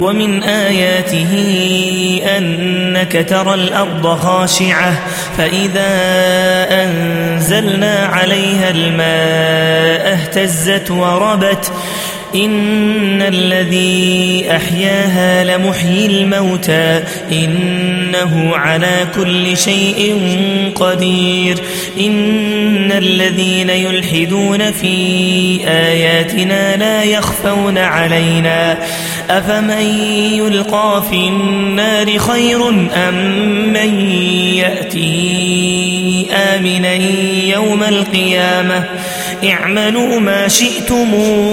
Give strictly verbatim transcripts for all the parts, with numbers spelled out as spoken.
ومن آياته أنك ترى الأرض خاشعة فإذا أنزلنا عليها الماء اهتزت وربت إن الذي أحياها لمحيي الموتى إنه على كل شيء قدير إن الذين يلحدون في آياتنا لا يخفون علينا أفمن يلقى في النار خير أم من يأتي آمنا يوم القيامة اعملوا ما شئتم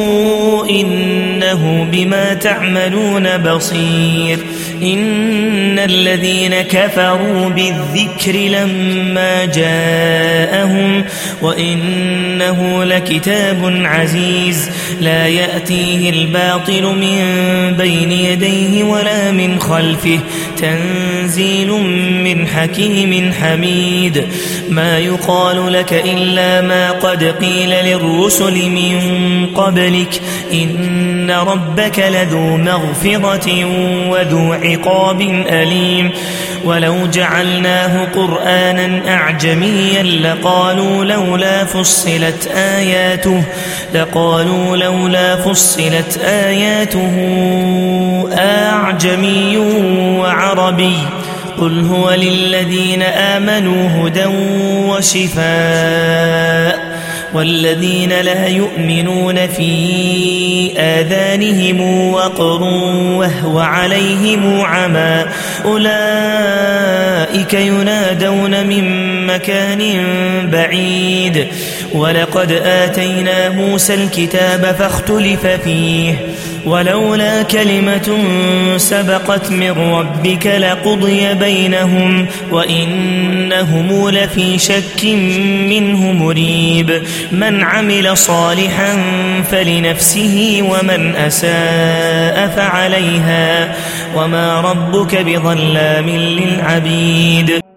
إنه بما تعملون بصير إن الذين كفروا بالذكر لما جاءهم وإنه لكتاب عزيز لا يأتيه الباطل من بين يديه ولا من خلفه تنزيل من حكيم حميد ما يقال لك إلا ما قد قيل للرسل من قبلك إن ربك لذو مغفرة وذو عقاب أليم ولو جعلناه قرآنا أعجميا لقالوا لولا فصلت آياته لقالوا لولا فصلت آياته أعجمي وعربي قل هو للذين آمنوا هدى وشفاء والذين لا يؤمنون في آذانهم وقر وهو عليهم عمى أولئك ينادون من مكان بعيد ولقد آتينا موسى الكتاب فاختلف فيه ولولا كلمة سبقت من ربك لقضي بينهم وإنهم لفي شك منه مريب من عمل صالحا فلنفسه ومن أساء فعليها وما ربك بظلام للعبيد